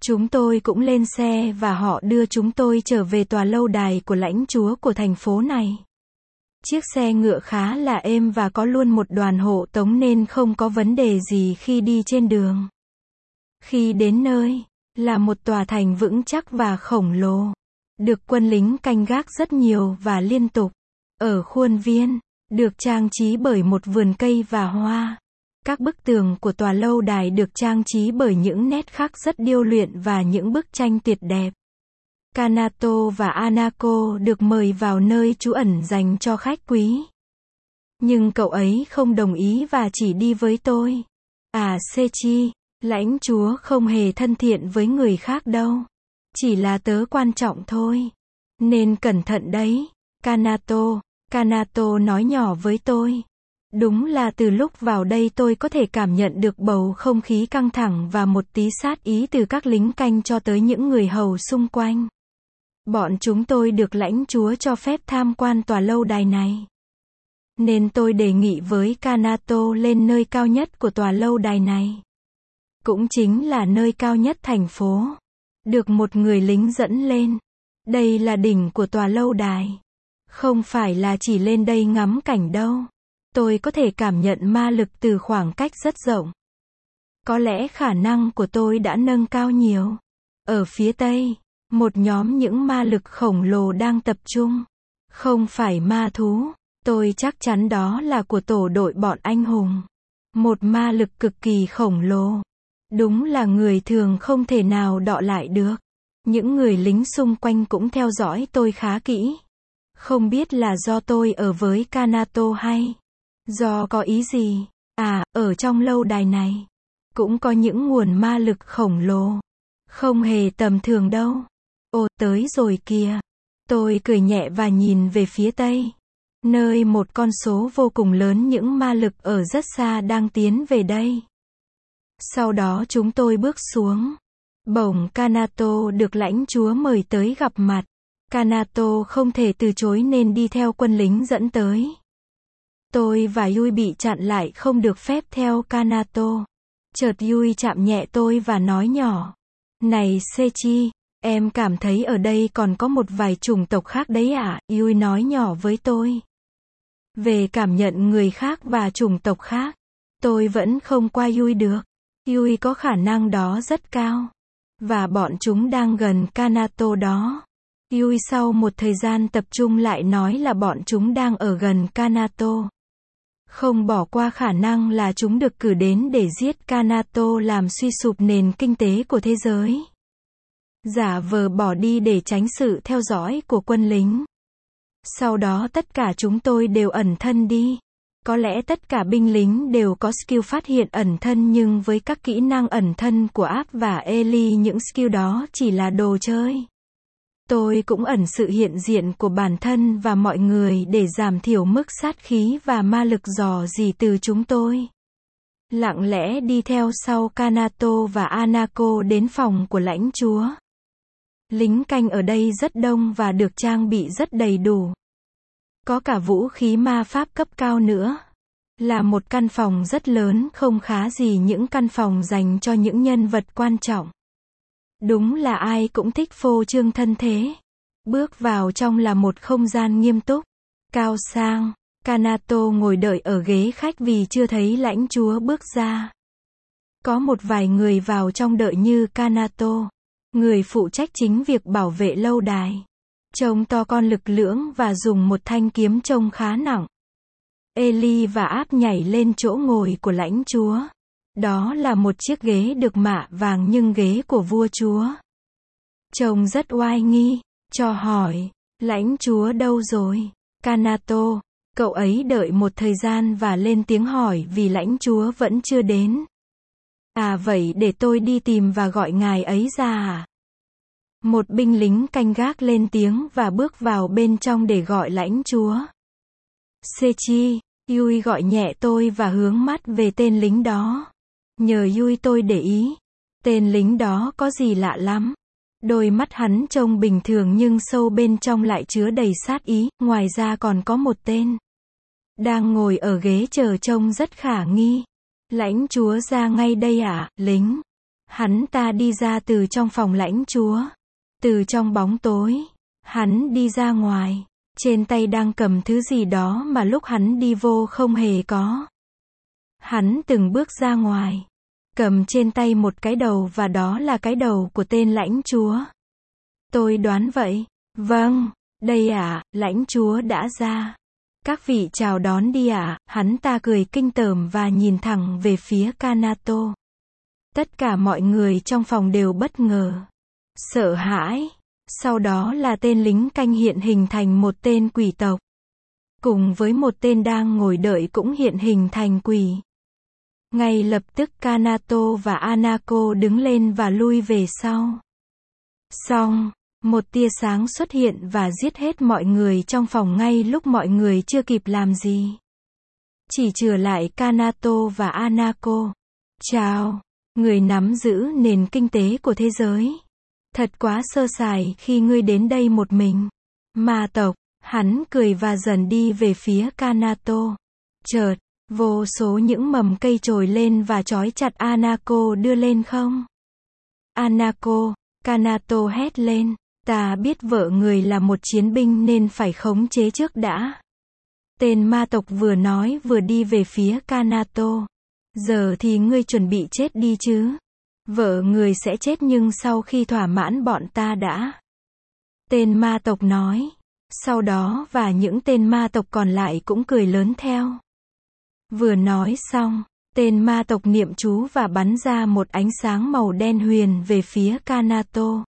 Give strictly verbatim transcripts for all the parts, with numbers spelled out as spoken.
Chúng tôi cũng lên xe và họ đưa chúng tôi trở về tòa lâu đài của lãnh chúa của thành phố này. Chiếc xe ngựa khá là êm và có luôn một đoàn hộ tống nên không có vấn đề gì khi đi trên đường. Khi đến nơi, là một tòa thành vững chắc và khổng lồ. Được quân lính canh gác rất nhiều và liên tục. Ở khuôn viên, được trang trí bởi một vườn cây và hoa. Các bức tường của tòa lâu đài được trang trí bởi những nét khắc rất điêu luyện và những bức tranh tuyệt đẹp. Kanato và Anako được mời vào nơi trú ẩn dành cho khách quý. Nhưng cậu ấy không đồng ý và chỉ đi với tôi. À Sechi, lãnh chúa không hề thân thiện với người khác đâu. Chỉ là tớ quan trọng thôi. Nên cẩn thận đấy. Kanato, Kanato nói nhỏ với tôi. Đúng là từ lúc vào đây tôi có thể cảm nhận được bầu không khí căng thẳng và một tí sát ý từ các lính canh cho tới những người hầu xung quanh. Bọn chúng tôi được lãnh chúa cho phép tham quan tòa lâu đài này. Nên tôi đề nghị với Kanato lên nơi cao nhất của tòa lâu đài này. Cũng chính là nơi cao nhất thành phố. Được một người lính dẫn lên. Đây là đỉnh của tòa lâu đài. Không phải là chỉ lên đây ngắm cảnh đâu. Tôi có thể cảm nhận ma lực từ khoảng cách rất rộng. Có lẽ khả năng của tôi đã nâng cao nhiều. Ở phía tây, một nhóm những ma lực khổng lồ đang tập trung. Không phải ma thú. Tôi chắc chắn đó là của tổ đội bọn anh hùng. Một ma lực cực kỳ khổng lồ. Đúng là người thường không thể nào đọ lại được. Những người lính xung quanh cũng theo dõi tôi khá kỹ. Không biết là do tôi ở với Kanato hay do có ý gì. À, ở trong lâu đài này cũng có những nguồn ma lực khổng lồ. Không hề tầm thường đâu. Ồ, tới rồi kìa. Tôi cười nhẹ và nhìn về phía tây. Nơi một con số vô cùng lớn những ma lực ở rất xa đang tiến về đây. Sau đó chúng tôi bước xuống. Bỗng Kanato được lãnh chúa mời tới gặp mặt. Kanato không thể từ chối nên đi theo quân lính dẫn tới. Tôi và Yui bị chặn lại không được phép theo Kanato. Chợt Yui chạm nhẹ tôi và nói nhỏ. Này Sechi, em cảm thấy ở đây còn có một vài chủng tộc khác đấy à? Yui nói nhỏ với tôi. Về cảm nhận người khác và chủng tộc khác, tôi vẫn không qua Yui được. Yui có khả năng đó rất cao. Và bọn chúng đang gần Kanato đó. Yui sau một thời gian tập trung lại nói là bọn chúng đang ở gần Kanato. Không bỏ qua khả năng là chúng được cử đến để giết Kanato làm suy sụp nền kinh tế của thế giới. Giả vờ bỏ đi để tránh sự theo dõi của quân lính. Sau đó tất cả chúng tôi đều ẩn thân đi. Có lẽ tất cả binh lính đều có skill phát hiện ẩn thân nhưng với các kỹ năng ẩn thân của Áp và Eli những skill đó chỉ là đồ chơi. Tôi cũng ẩn sự hiện diện của bản thân và mọi người để giảm thiểu mức sát khí và ma lực dò dỉ từ chúng tôi. Lặng lẽ đi theo sau Kanato và Anako đến phòng của lãnh chúa. Lính canh ở đây rất đông và được trang bị rất đầy đủ. Có cả vũ khí ma pháp cấp cao nữa. Là một căn phòng rất lớn không khá gì những căn phòng dành cho những nhân vật quan trọng. Đúng là ai cũng thích phô trương thân thế. Bước vào trong là một không gian nghiêm túc, cao sang. Kanato ngồi đợi ở ghế khách vì chưa thấy lãnh chúa bước ra. Có một vài người vào trong đợi như Kanato, người phụ trách chính việc bảo vệ lâu đài. Trông to con lực lưỡng và dùng một thanh kiếm trông khá nặng. Eli và Áp nhảy lên chỗ ngồi của lãnh chúa. Đó là một chiếc ghế được mạ vàng nhưng ghế của vua chúa. Trông rất oai nghi. Cho hỏi, lãnh chúa đâu rồi? Kanato, cậu ấy đợi một thời gian và lên tiếng hỏi vì lãnh chúa vẫn chưa đến. À vậy để tôi đi tìm và gọi ngài ấy ra à? Một binh lính canh gác lên tiếng và bước vào bên trong để gọi lãnh chúa. Sechi, Yui gọi nhẹ tôi và hướng mắt về tên lính đó. Nhờ Yui tôi để ý. Tên lính đó có gì lạ lắm. Đôi mắt hắn trông bình thường nhưng sâu bên trong lại chứa đầy sát ý, ngoài ra còn có một tên. Đang ngồi ở ghế chờ trông rất khả nghi. Lãnh chúa ra ngay đây ạ, à, lính. Hắn ta đi ra từ trong phòng lãnh chúa. Từ trong bóng tối, hắn đi ra ngoài. Trên tay đang cầm thứ gì đó mà lúc hắn đi vô không hề có. Hắn từng bước ra ngoài. Cầm trên tay một cái đầu và đó là cái đầu của tên lãnh chúa. Tôi đoán vậy. Vâng, đây ạ, à, lãnh chúa đã ra. Các vị chào đón đi ạ, à. Hắn ta cười kinh tởm và nhìn thẳng về phía Kanato. Tất cả mọi người trong phòng đều bất ngờ. Sợ hãi. Sau đó là tên lính canh hiện hình thành một tên quỷ tộc. Cùng với một tên đang ngồi đợi cũng hiện hình thành quỷ. Ngay lập tức Kanato và Anako đứng lên và lui về sau. Xong, một tia sáng xuất hiện và giết hết mọi người trong phòng ngay lúc mọi người chưa kịp làm gì. Chỉ chừa lại Kanato và Anako. Chào, người nắm giữ nền kinh tế của thế giới. Thật quá sơ sài khi ngươi đến đây một mình. Ma tộc, hắn cười và dần đi về phía Kanato. Chợt, vô số những mầm cây trồi lên và trói chặt Anako đưa lên không. Anako, Kanato hét lên. Ta biết vợ người là một chiến binh nên phải khống chế trước đã. Tên ma tộc vừa nói vừa đi về phía Kanato. Giờ thì ngươi chuẩn bị chết đi chứ. Vợ người sẽ chết nhưng sau khi thỏa mãn bọn ta đã. Tên ma tộc nói. Sau đó và những tên ma tộc còn lại cũng cười lớn theo. Vừa nói xong, tên ma tộc niệm chú và bắn ra một ánh sáng màu đen huyền về phía Kanato.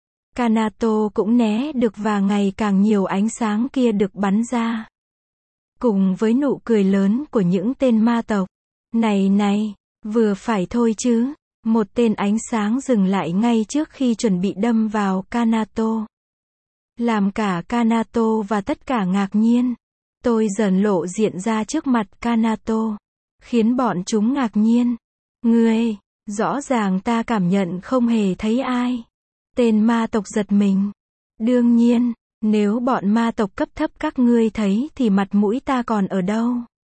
Kanato cũng né được và ngày càng nhiều ánh sáng kia được bắn ra. Cùng với nụ cười lớn của những tên ma tộc. Này này, vừa phải thôi chứ. Một tên ánh sáng dừng lại ngay trước khi chuẩn bị đâm vào Kanato. Làm cả Kanato và tất cả ngạc nhiên. Tôi dần lộ diện ra trước mặt Kanato. Khiến bọn chúng ngạc nhiên. Ngươi, rõ ràng ta cảm nhận không hề thấy ai. Tên ma tộc giật mình. Đương nhiên, nếu bọn ma tộc cấp thấp các ngươi thấy thì mặt mũi ta còn ở đâu.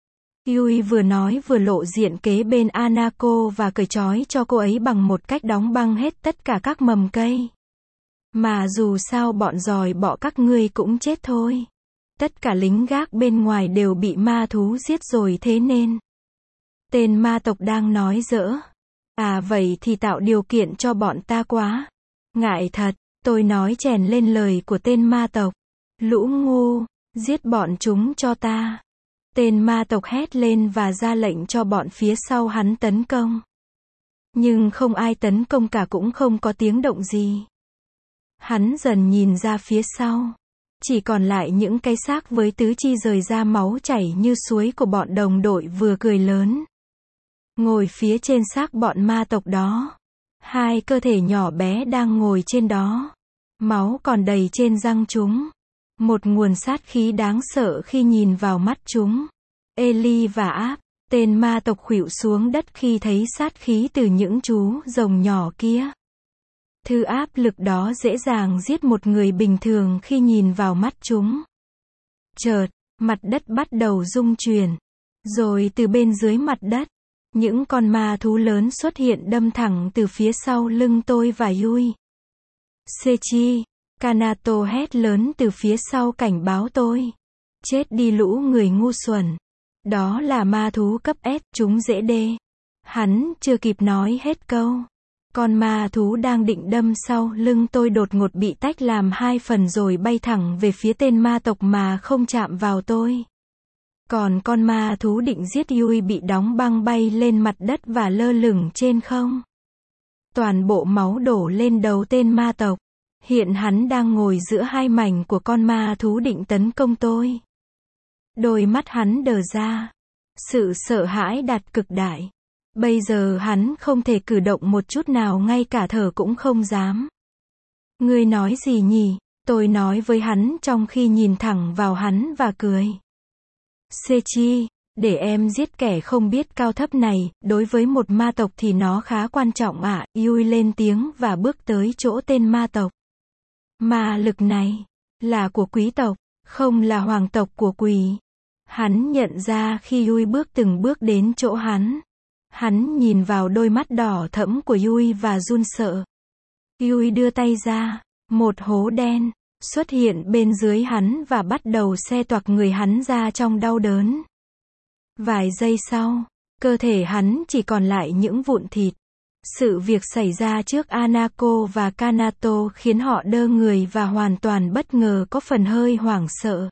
Yui vừa nói vừa lộ diện kế bên Anako và cởi trói cho cô ấy bằng một cách đóng băng hết tất cả các mầm cây. Mà dù sao bọn giòi bọ các ngươi cũng chết thôi. Tất cả lính gác bên ngoài đều bị ma thú giết rồi thế nên. Tên ma tộc đang nói giỡn. À vậy thì tạo điều kiện cho bọn ta quá. Ngại thật, tôi nói chèn lên lời của tên ma tộc. Lũ ngu, giết bọn chúng cho ta. Tên ma tộc hét lên và ra lệnh cho bọn phía sau hắn tấn công. Nhưng không ai tấn công cả cũng không có tiếng động gì. Hắn dần nhìn ra phía sau. Chỉ còn lại những cái xác với tứ chi rời ra máu chảy như suối của bọn đồng đội vừa cười lớn. Ngồi phía trên xác bọn ma tộc đó. Hai cơ thể nhỏ bé đang ngồi trên đó. Máu còn đầy trên răng chúng. Một nguồn sát khí đáng sợ khi nhìn vào mắt chúng. Eli và Áp, tên ma tộc khuỵu xuống đất khi thấy sát khí từ những chú rồng nhỏ kia. Thứ áp lực đó dễ dàng giết một người bình thường khi nhìn vào mắt chúng. Chợt, mặt đất bắt đầu rung chuyển. Rồi từ bên dưới mặt đất, những con ma thú lớn xuất hiện đâm thẳng từ phía sau lưng tôi và Yui. Sechi, Kanato hét lớn từ phía sau cảnh báo tôi. Chết đi lũ người ngu xuẩn. Đó là ma thú cấp S, chúng dễ đê. Hắn chưa kịp nói hết câu. Con ma thú đang định đâm sau lưng tôi đột ngột bị tách làm hai phần rồi bay thẳng về phía tên ma tộc mà không chạm vào tôi. Còn con ma thú định giết Yui bị đóng băng bay lên mặt đất và lơ lửng trên không. Toàn bộ máu đổ lên đầu tên ma tộc. Hiện hắn đang ngồi giữa hai mảnh của con ma thú định tấn công tôi. Đôi mắt hắn đờ ra. Sự sợ hãi đạt cực đại. Bây giờ hắn không thể cử động một chút nào, ngay cả thở cũng không dám. Ngươi nói gì nhỉ? Tôi nói với hắn trong khi nhìn thẳng vào hắn và cười. Sechi, để em giết kẻ không biết cao thấp này, đối với một ma tộc thì nó khá quan trọng ạ. À. Yui lên tiếng và bước tới chỗ tên ma tộc. Ma lực này là của quý tộc, không là hoàng tộc của quỷ. Hắn nhận ra khi Yui bước từng bước đến chỗ hắn. Hắn nhìn vào đôi mắt đỏ thẫm của Yui và run sợ. Yui đưa tay ra, một hố đen xuất hiện bên dưới hắn và bắt đầu xe toạc người hắn ra trong đau đớn. Vài giây sau, cơ thể hắn chỉ còn lại những vụn thịt. Sự việc xảy ra trước Anako và Kanato khiến họ đơ người và hoàn toàn bất ngờ, có phần hơi hoảng sợ.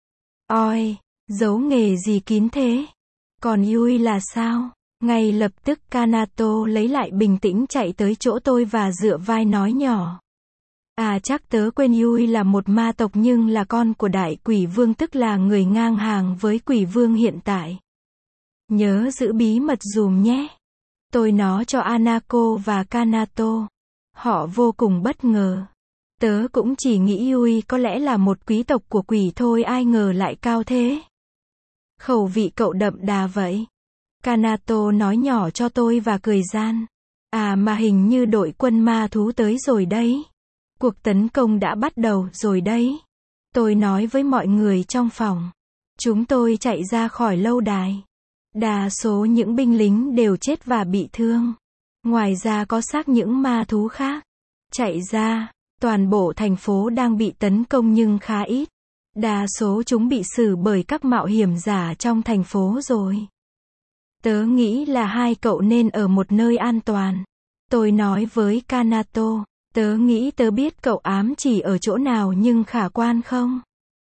Ôi, giấu nghề gì kín thế? Còn Yui là sao? Ngay lập tức Kanato lấy lại bình tĩnh chạy tới chỗ tôi và dựa vai nói nhỏ. À chắc tớ quên, Yui là một ma tộc nhưng là con của đại quỷ vương, tức là người ngang hàng với quỷ vương hiện tại. Nhớ giữ bí mật dùm nhé. Tôi nói cho Anako và Kanato. Họ vô cùng bất ngờ. Tớ cũng chỉ nghĩ Yui có lẽ là một quý tộc của quỷ thôi, ai ngờ lại cao thế. Khẩu vị cậu đậm đà vậy. Kanato nói nhỏ cho tôi và cười gian. À mà hình như đội quân ma thú tới rồi đấy. Cuộc tấn công đã bắt đầu rồi đấy. Tôi nói với mọi người trong phòng. Chúng tôi chạy ra khỏi lâu đài. Đa số những binh lính đều chết và bị thương. Ngoài ra có xác những ma thú khác. Chạy ra, toàn bộ thành phố đang bị tấn công nhưng khá ít. Đa số chúng bị xử bởi các mạo hiểm giả trong thành phố rồi. Tớ nghĩ là hai cậu nên ở một nơi an toàn. Tôi nói với Kanato. Tớ nghĩ tớ biết cậu ám chỉ ở chỗ nào nhưng khả quan không?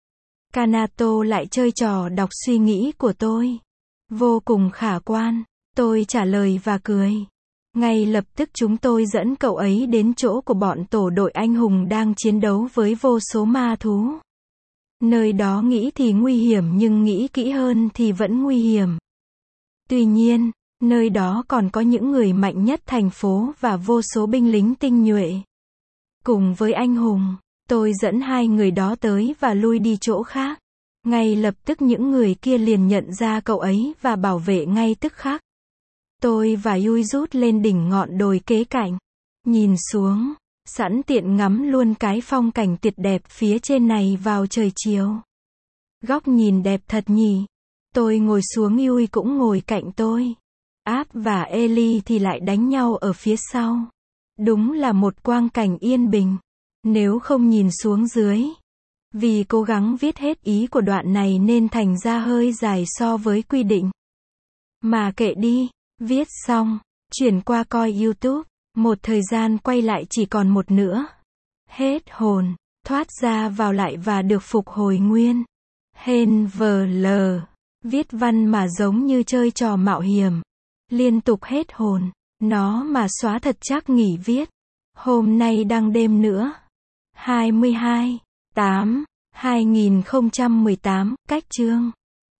Kanato lại chơi trò đọc suy nghĩ của tôi. Vô cùng khả quan. Tôi trả lời và cười. Ngay lập tức chúng tôi dẫn cậu ấy đến chỗ của bọn tổ đội anh hùng đang chiến đấu với vô số ma thú. Nơi đó nghĩ thì nguy hiểm nhưng nghĩ kỹ hơn thì vẫn nguy hiểm. Tuy nhiên, nơi đó còn có những người mạnh nhất thành phố và vô số binh lính tinh nhuệ. Cùng với anh hùng, tôi dẫn hai người đó tới và lui đi chỗ khác. Ngay lập tức những người kia liền nhận ra cậu ấy và bảo vệ ngay tức khắc. Tôi và Yui rút lên đỉnh ngọn đồi kế cạnh. Nhìn xuống, sẵn tiện ngắm luôn cái phong cảnh tuyệt đẹp phía trên này vào trời chiều. Góc nhìn đẹp thật nhỉ. Tôi ngồi xuống, Yui cũng ngồi cạnh tôi. Áp và Eli thì lại đánh nhau ở phía sau. Đúng là một quang cảnh yên bình. Nếu không nhìn xuống dưới. Vì cố gắng viết hết ý của đoạn này nên thành ra hơi dài so với quy định. Mà kệ đi, viết xong, chuyển qua coi YouTube. Một thời gian quay lại chỉ còn một nữa. Hết hồn, thoát ra vào lại và được phục hồi nguyên. Hên vờ lờ. Viết văn mà giống như chơi trò mạo hiểm. Liên tục hết hồn. Nó mà xóa thật chắc nghỉ viết. Hôm nay đăng đêm nữa. hai mươi hai, tám, hai nghìn không trăm mười tám, cách chương.